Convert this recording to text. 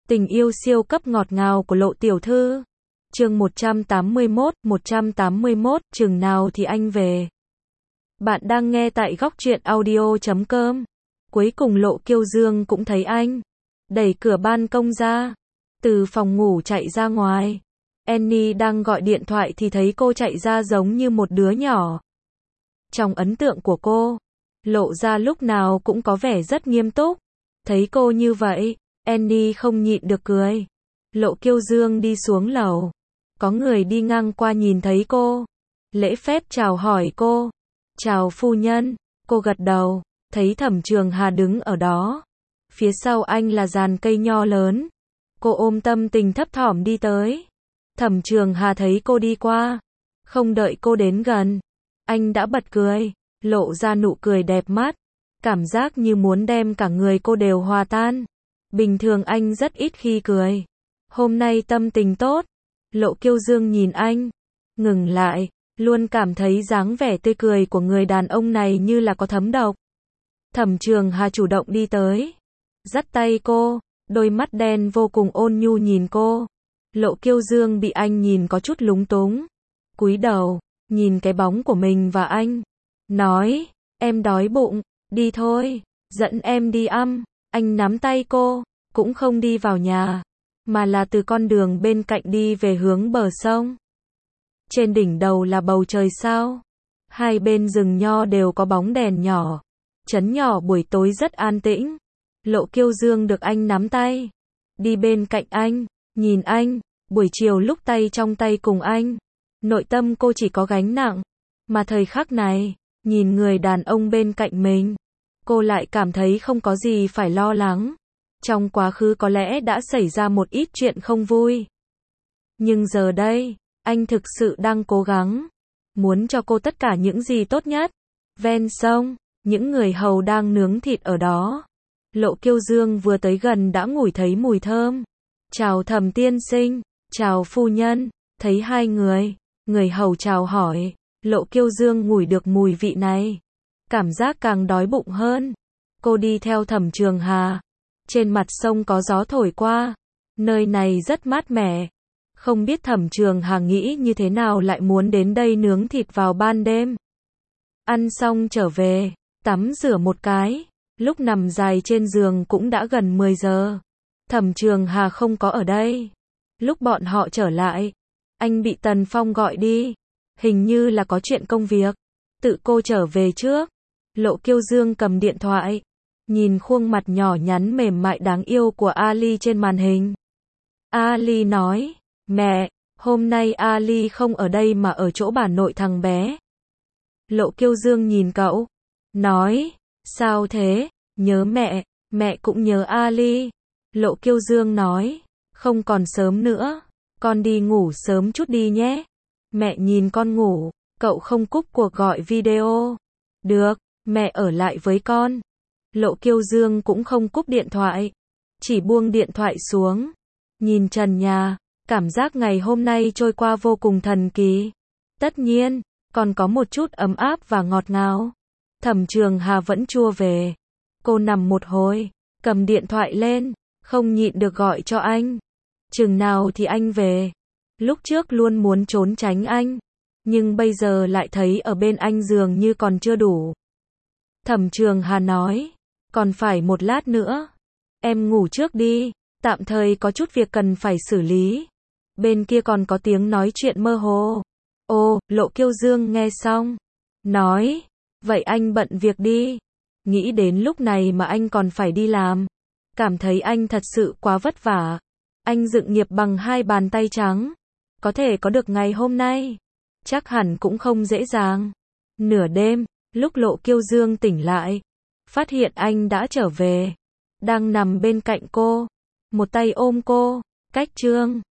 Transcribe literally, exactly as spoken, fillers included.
Tình yêu siêu cấp ngọt ngào của Lộ tiểu thư. Chương một trăm tám mươi mốt, một trăm tám mươi mốt, chừng nào thì anh về. Bạn đang nghe tại góc truyện audio chấm com. Cuối cùng Lộ Kiêu Dương cũng thấy anh. Đẩy cửa ban công ra. Từ phòng ngủ chạy ra ngoài. Annie đang gọi điện thoại thì thấy cô chạy ra giống như một đứa nhỏ. Trong ấn tượng của cô, Lộ ra lúc nào cũng có vẻ rất nghiêm túc. Thấy cô như vậy, Annie không nhịn được cười. Lộ Kiêu Dương đi xuống lầu. Có người đi ngang qua nhìn thấy cô. Lễ phép chào hỏi cô. Chào phu nhân. Cô gật đầu. Thấy Thẩm Trường Hà đứng ở đó. Phía sau anh là giàn cây nho lớn. Cô ôm tâm tình thấp thỏm đi tới. Thẩm Trường Hà thấy cô đi qua. Không đợi cô đến gần. Anh đã bật cười. Lộ ra nụ cười đẹp mắt. Cảm giác như muốn đem cả người cô đều hòa tan. Bình thường anh rất ít khi cười. Hôm nay tâm tình tốt. Lộ Kiêu Dương nhìn anh. Ngừng lại. Luôn cảm thấy dáng vẻ tươi cười của người đàn ông này như là có thấm độc. Thẩm Trường Hà chủ động đi tới. Dắt tay cô. Đôi mắt đen vô cùng ôn nhu nhìn cô. Lộ Kiêu Dương bị anh nhìn có chút lúng túng. Cúi đầu. Nhìn cái bóng của mình và anh. Nói. Em đói bụng. Đi thôi. Dẫn em đi ăn. Anh nắm tay cô. Cũng không đi vào nhà. Mà là từ con đường bên cạnh đi về hướng bờ sông. Trên đỉnh đầu là bầu trời sao. Hai bên rừng nho đều có bóng đèn nhỏ. Trấn nhỏ buổi tối rất an tĩnh. Lộ Kiêu Dương được anh nắm tay. Đi bên cạnh anh. Nhìn anh. Buổi chiều lúc tay trong tay cùng anh. Nội tâm cô chỉ có gánh nặng. Mà thời khắc này, nhìn người đàn ông bên cạnh mình, cô lại cảm thấy không có gì phải lo lắng. Trong quá khứ có lẽ đã xảy ra một ít chuyện không vui. Nhưng giờ đây, anh thực sự đang cố gắng. Muốn cho cô tất cả những gì tốt nhất. Ven sông, những người hầu đang nướng thịt ở đó. Lộ Kiêu Dương vừa tới gần đã ngửi thấy mùi thơm. Chào Thẩm tiên sinh, chào phu nhân. Thấy hai người, người hầu chào hỏi. Lộ Kiêu Dương ngửi được mùi vị này. Cảm giác càng đói bụng hơn. Cô đi theo Thẩm Trường Hà. Trên mặt sông có gió thổi qua. Nơi này rất mát mẻ. Không biết Thẩm Trường Hà nghĩ như thế nào lại muốn đến đây nướng thịt vào ban đêm. Ăn xong trở về, tắm rửa một cái. Lúc nằm dài trên giường cũng đã gần mười giờ. Thẩm Trường Hà không có ở đây. Lúc bọn họ trở lại, anh bị Tần Phong gọi đi. Hình như là có chuyện công việc. Tự cô trở về trước. Lộ Kiêu Dương cầm điện thoại. Nhìn khuôn mặt nhỏ nhắn mềm mại đáng yêu của Ali trên màn hình. Ali nói. Mẹ, hôm nay Ali không ở đây mà ở chỗ bà nội thằng bé. Lộ Kiêu Dương nhìn cậu. Nói. Sao thế? Nhớ mẹ. Mẹ cũng nhớ Ali. Lộ Kiêu Dương nói. Không còn sớm nữa. Con đi ngủ sớm chút đi nhé. Mẹ nhìn con ngủ. Cậu không cúp cuộc gọi video. Được, mẹ ở lại với con. Lộ Kiêu Dương cũng không cúp điện thoại. Chỉ buông điện thoại xuống. Nhìn trần nhà. Cảm giác ngày hôm nay trôi qua vô cùng thần kỳ. Tất nhiên, còn có một chút ấm áp và ngọt ngào. Thẩm Trường Hà vẫn chưa về. Cô nằm một hồi. Cầm điện thoại lên. Không nhịn được gọi cho anh. Chừng nào thì anh về. Lúc trước luôn muốn trốn tránh anh. Nhưng bây giờ lại thấy ở bên anh dường như còn chưa đủ. Thẩm Trường Hà nói. Còn phải một lát nữa. Em ngủ trước đi. Tạm thời có chút việc cần phải xử lý. Bên kia còn có tiếng nói chuyện mơ hồ. Ồ, Lộ Kiêu Dương nghe xong. Nói. Vậy anh bận việc đi. Nghĩ đến lúc này mà anh còn phải đi làm. Cảm thấy anh thật sự quá vất vả. Anh dựng nghiệp bằng hai bàn tay trắng. Có thể có được ngày hôm nay. Chắc hẳn cũng không dễ dàng. Nửa đêm, lúc Lộ Kiêu Dương tỉnh lại. Phát hiện anh đã trở về. Đang nằm bên cạnh cô. Một tay ôm cô. Cách trương.